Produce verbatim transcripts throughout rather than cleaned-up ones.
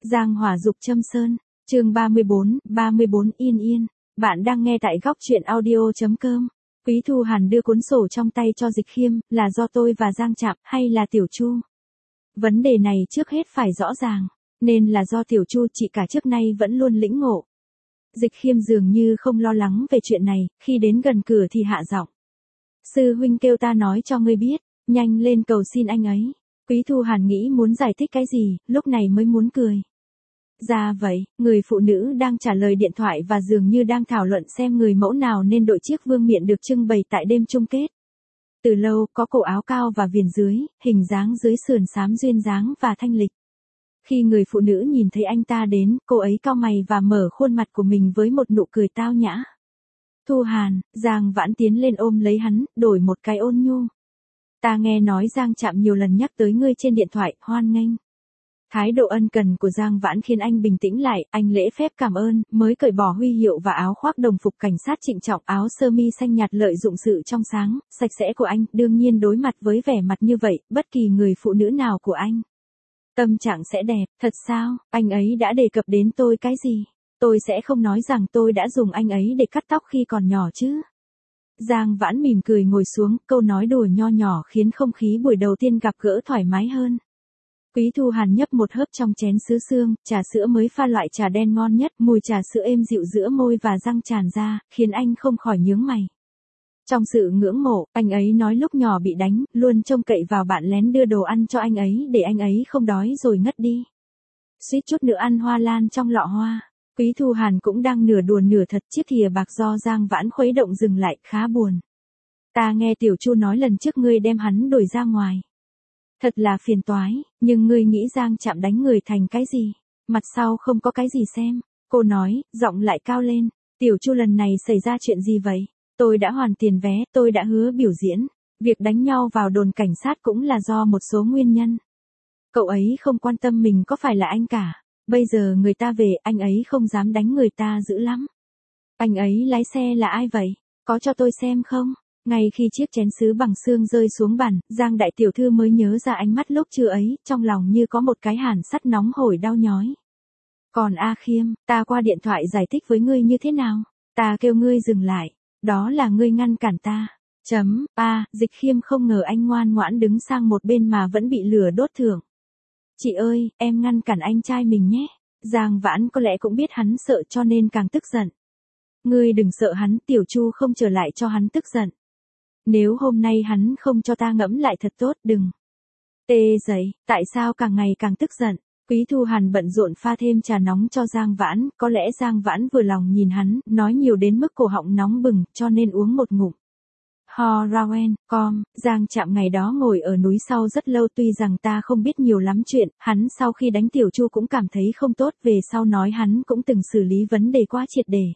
Giang hỏa dục châm sơn, chương ba mươi bốn, ba mươi bốn Yên Yên. Bạn đang nghe tại góc truyện audio chấm com. Quý Thu Hàn đưa cuốn sổ trong tay cho Dịch Khiêm, là do tôi và Giang chạm, hay là Tiểu Chu? Vấn đề này trước hết phải rõ ràng, nên là do Tiểu Chu chị cả trước nay vẫn luôn lĩnh ngộ. Dịch Khiêm dường như không lo lắng về chuyện này, khi đến gần cửa thì hạ giọng. Sư huynh kêu ta nói cho ngươi biết, nhanh lên cầu xin anh ấy. Quý Thu Hàn nghĩ muốn giải thích cái gì, lúc này mới muốn cười. Ra vậy, người phụ nữ đang trả lời điện thoại và dường như đang thảo luận xem người mẫu nào nên đội chiếc vương miện được trưng bày tại đêm chung kết. Từ lâu, có cổ áo cao và viền dưới, hình dáng dưới sườn xám duyên dáng và thanh lịch. Khi người phụ nữ nhìn thấy anh ta đến, cô ấy cau mày và mở khuôn mặt của mình với một nụ cười tao nhã. Thu Hàn, Giang Vãn tiến lên ôm lấy hắn, đổi một cái ôn nhu. Ta nghe nói Giang chạm nhiều lần nhắc tới ngươi trên điện thoại, hoan nghênh. Thái độ ân cần của Giang Vãn khiến anh bình tĩnh lại, anh lễ phép cảm ơn, mới cởi bỏ huy hiệu và áo khoác đồng phục cảnh sát trịnh trọng, áo sơ mi xanh nhạt lợi dụng sự trong sáng, sạch sẽ của anh, đương nhiên đối mặt với vẻ mặt như vậy, bất kỳ người phụ nữ nào của anh. Tâm trạng sẽ đẹp, thật sao, anh ấy đã đề cập đến tôi cái gì? Tôi sẽ không nói rằng tôi đã dùng anh ấy để cắt tóc khi còn nhỏ chứ. Giang Vãn mỉm cười ngồi xuống, câu nói đùa nho nhỏ khiến không khí buổi đầu tiên gặp gỡ thoải mái hơn. Quý Thu Hàn nhấp một hớp trong chén sứ xương, trà sữa mới pha loại trà đen ngon nhất, mùi trà sữa êm dịu giữa môi và răng tràn ra, khiến anh không khỏi nhướng mày. Trong sự ngưỡng mộ, anh ấy nói lúc nhỏ bị đánh, luôn trông cậy vào bạn lén đưa đồ ăn cho anh ấy để anh ấy không đói rồi ngất đi. Suýt chút nữa ăn hoa lan trong lọ hoa. Quý Thu Hàn cũng đang nửa đùa nửa thật, chiếc thìa bạc do Giang Vãn khuấy động dừng lại, khá buồn. Ta nghe Tiểu Chu nói lần trước ngươi đem hắn đuổi ra ngoài. Thật là phiền toái, nhưng ngươi nghĩ Giang chạm đánh người thành cái gì? Mặt sau không có cái gì xem. Cô nói, giọng lại cao lên. Tiểu Chu lần này xảy ra chuyện gì vậy? Tôi đã hoàn tiền vé, tôi đã hứa biểu diễn. Việc đánh nhau vào đồn cảnh sát cũng là do một số nguyên nhân. Cậu ấy không quan tâm mình có phải là anh cả. Bây giờ người ta về, anh ấy không dám đánh người ta dữ lắm. Anh ấy lái xe là ai vậy? Có cho tôi xem không? Ngay khi chiếc chén sứ bằng xương rơi xuống bàn, Giang đại tiểu thư mới nhớ ra ánh mắt lúc trưa ấy, trong lòng như có một cái hàn sắt nóng hổi đau nhói. Còn A Khiêm, ta qua điện thoại giải thích với ngươi như thế nào? Ta kêu ngươi dừng lại, đó là ngươi ngăn cản ta. Chấm, a, Dịch Khiêm không ngờ anh ngoan ngoãn đứng sang một bên mà vẫn bị lửa đốt thưởng. Chị ơi, em ngăn cản anh trai mình nhé. Giang Vãn có lẽ cũng biết hắn sợ cho nên càng tức giận. Ngươi đừng sợ hắn, Tiểu Chu không trở lại cho hắn tức giận. Nếu hôm nay hắn không cho ta ngẫm lại thật tốt, đừng. Tê dậy, tại sao càng ngày càng tức giận? Quý Thu Hàn bận rộn pha thêm trà nóng cho Giang Vãn, có lẽ Giang Vãn vừa lòng nhìn hắn, nói nhiều đến mức cổ họng nóng bừng, cho nên uống một ngụm. Ho Rawen, com, Giang chạm ngày đó ngồi ở núi sau rất lâu, tuy rằng ta không biết nhiều lắm chuyện, hắn sau khi đánh Tiểu Chu cũng cảm thấy không tốt, về sau nói hắn cũng từng xử lý vấn đề quá triệt để.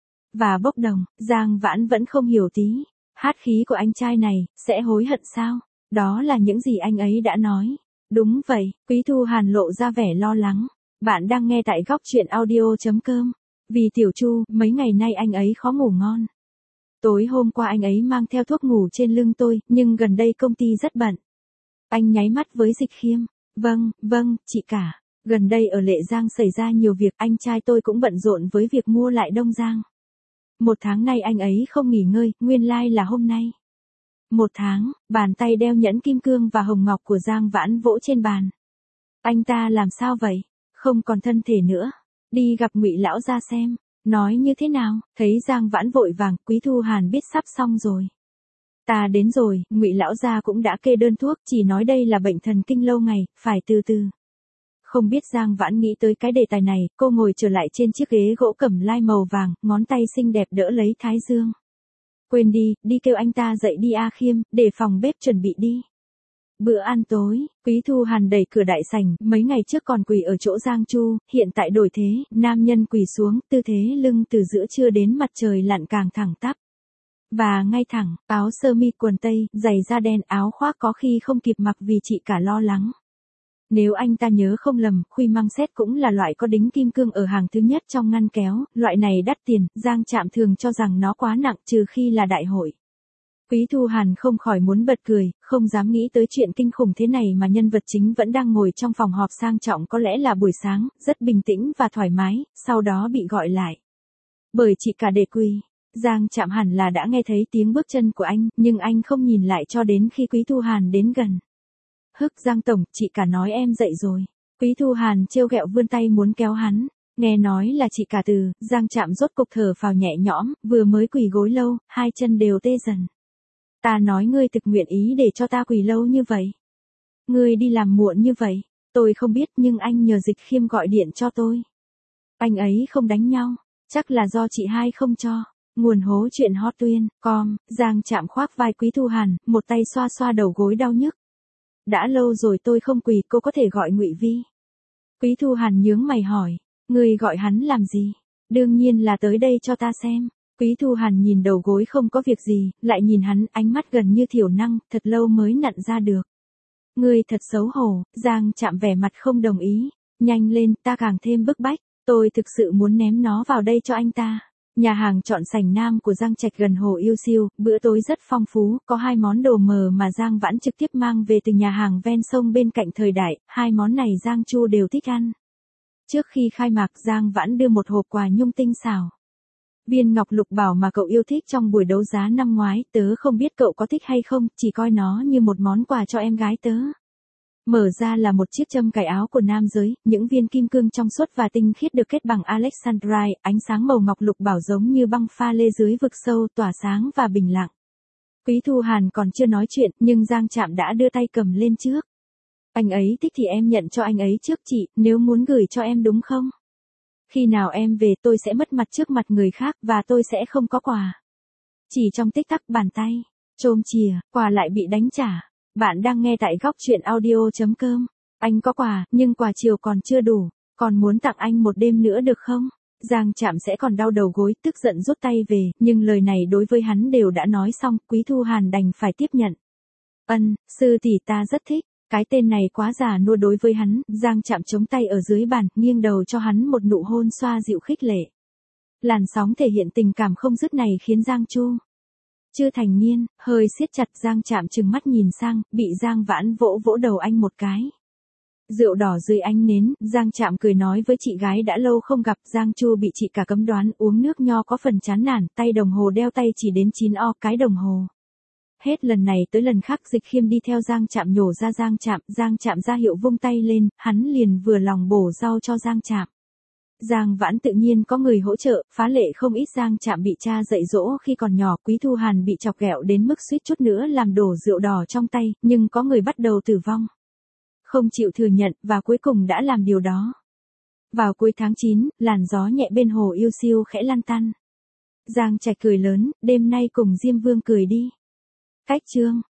Và bốc đồng, Giang Vãn vẫn không hiểu tí. Hát khí của anh trai này, sẽ hối hận sao? Đó là những gì anh ấy đã nói. Đúng vậy, Quý Thu Hàn lộ ra vẻ lo lắng. Bạn đang nghe tại góc truyện audio chấm com. Vì Tiểu Chu, mấy ngày nay anh ấy khó ngủ ngon. Tối hôm qua anh ấy mang theo thuốc ngủ trên lưng tôi, nhưng gần đây công ty rất bận. Anh nháy mắt với Dịch Khiêm. Vâng, vâng, chị cả. Gần đây ở Lệ Giang xảy ra nhiều việc, anh trai tôi cũng bận rộn với việc mua lại Đông Giang. Một tháng nay anh ấy không nghỉ ngơi, nguyên lai like là hôm nay. Một tháng, bàn tay đeo nhẫn kim cương và hồng ngọc của Giang Vãn vỗ trên bàn. Anh ta làm sao vậy? Không còn thân thể nữa. Đi gặp Ngụy lão gia xem. Nói như thế nào? Thấy Giang Vãn vội vàng, Quý Thu Hàn biết sắp xong rồi. Ta đến rồi, Ngụy lão gia cũng đã kê đơn thuốc, chỉ nói đây là bệnh thần kinh lâu ngày, phải từ từ. Không biết Giang Vãn nghĩ tới cái đề tài này, cô ngồi trở lại trên chiếc ghế gỗ cẩm lai màu vàng, ngón tay xinh đẹp đỡ lấy thái dương. Quên đi, đi kêu anh ta dậy đi A Khiêm, để phòng bếp chuẩn bị đi. Bữa ăn tối, Quý Thu Hàn đẩy cửa đại sảnh, mấy ngày trước còn quỳ ở chỗ Giang Chu, hiện tại đổi thế, nam nhân quỳ xuống, tư thế lưng từ giữa trưa đến mặt trời lặn càng thẳng tắp. Và ngay thẳng, áo sơ mi quần tây, giày da đen, áo khoác có khi không kịp mặc vì chị cả lo lắng. Nếu anh ta nhớ không lầm, khuy măng xét cũng là loại có đính kim cương ở hàng thứ nhất trong ngăn kéo, loại này đắt tiền, Giang chạm thường cho rằng nó quá nặng trừ khi là đại hội. Quý Thu Hàn không khỏi muốn bật cười, không dám nghĩ tới chuyện kinh khủng thế này mà nhân vật chính vẫn đang ngồi trong phòng họp sang trọng có lẽ là buổi sáng, rất bình tĩnh và thoải mái, sau đó bị gọi lại. Bởi chị cả để quỳ. Giang Trạm hẳn là đã nghe thấy tiếng bước chân của anh, nhưng anh không nhìn lại cho đến khi Quý Thu Hàn đến gần. Hức Giang Tổng, chị cả nói em dậy rồi. Quý Thu Hàn trêu ghẹo vươn tay muốn kéo hắn. Nghe nói là chị cả từ, Giang Trạm rốt cục thở phào nhẹ nhõm, vừa mới quỳ gối lâu, hai chân đều tê dần. Ta nói ngươi thực nguyện ý để cho ta quỳ lâu như vậy. Ngươi đi làm muộn như vậy, tôi không biết nhưng anh nhờ Dịch Khiêm gọi điện cho tôi. Anh ấy không đánh nhau, chắc là do chị hai không cho. Nguồn hố chuyện hot tuyên, com, Giang Trạm khoác vai Quý Thu Hàn, một tay xoa xoa đầu gối đau nhức. Đã lâu rồi tôi không quỳ, cô có thể gọi Ngụy Vi. Quý Thu Hàn nhướng mày hỏi, người gọi hắn làm gì? Đương nhiên là tới đây cho ta xem. Quý Thu Hàn nhìn đầu gối không có việc gì, lại nhìn hắn, ánh mắt gần như thiểu năng, thật lâu mới nặn ra được. Ngươi thật xấu hổ, Giang Trạm vẻ mặt không đồng ý. Nhanh lên, ta càng thêm bức bách, tôi thực sự muốn ném nó vào đây cho anh ta. Nhà hàng chọn sảnh nam của Giang Trạch gần hồ Yêu Siêu, bữa tối rất phong phú, có hai món đồ mờ mà Giang Vãn trực tiếp mang về từ nhà hàng ven sông bên cạnh Thời Đại, hai món này Giang Chu đều thích ăn. Trước khi khai mạc Giang Vãn đưa một hộp quà nhung tinh xảo. Viên ngọc lục bảo mà cậu yêu thích trong buổi đấu giá năm ngoái, tớ không biết cậu có thích hay không, chỉ coi nó như một món quà cho em gái tớ. Mở ra là một chiếc châm cài áo của nam giới, những viên kim cương trong suốt và tinh khiết được kết bằng Alexandrite, ánh sáng màu ngọc lục bảo giống như băng pha lê dưới vực sâu, tỏa sáng và bình lặng. Quý Thu Hàn còn chưa nói chuyện, nhưng Giang Trạm đã đưa tay cầm lên trước. Anh ấy thích thì em nhận cho anh ấy trước chị, nếu muốn gửi cho em đúng không? Khi nào em về tôi sẽ mất mặt trước mặt người khác và tôi sẽ không có quà. Chỉ trong tích tắc bàn tay, chôm chìa, quà lại bị đánh trả. Bạn đang nghe tại góc chuyện audio.com. Anh có quà, nhưng quà chiều còn chưa đủ. Còn muốn tặng anh một đêm nữa được không? Giang Trạm sẽ còn đau đầu gối, tức giận rút tay về, nhưng lời này đối với hắn đều đã nói xong, Quý Thu Hàn đành phải tiếp nhận. Ân, sư tỷ ta rất thích. Cái tên này quá già nua đối với hắn, Giang Trạm chống tay ở dưới bàn, nghiêng đầu cho hắn một nụ hôn xoa dịu khích lệ. Làn sóng thể hiện tình cảm không dứt này khiến Giang Chu chưa thành niên, hơi siết chặt. Giang Trạm trừng mắt nhìn sang, bị Giang Vãn vỗ vỗ đầu anh một cái. Rượu đỏ dưới ánh nến, Giang Trạm cười nói với chị gái đã lâu không gặp. Giang Chu bị chị cả cấm đoán, uống nước nho có phần chán nản, tay đồng hồ đeo tay chỉ đến chín o cái đồng hồ. Hết lần này tới lần khác Dịch Khiêm đi theo Giang Trạm nhổ ra Giang Trạm, Giang Trạm ra hiệu vung tay lên, hắn liền vừa lòng bổ rau cho Giang Trạm. Giang Vãn tự nhiên có người hỗ trợ, phá lệ không ít. Giang Trạm bị cha dạy dỗ khi còn nhỏ, Quý Thu Hàn bị chọc ghẹo đến mức suýt chút nữa làm đổ rượu đỏ trong tay, nhưng có người bắt đầu tử vong. Không chịu thừa nhận, và cuối cùng đã làm điều đó. Vào cuối tháng chín, làn gió nhẹ bên hồ Yêu Siêu khẽ lan tăn. Giang Trạch cười lớn, đêm nay cùng Diêm Vương cười đi. Cách chương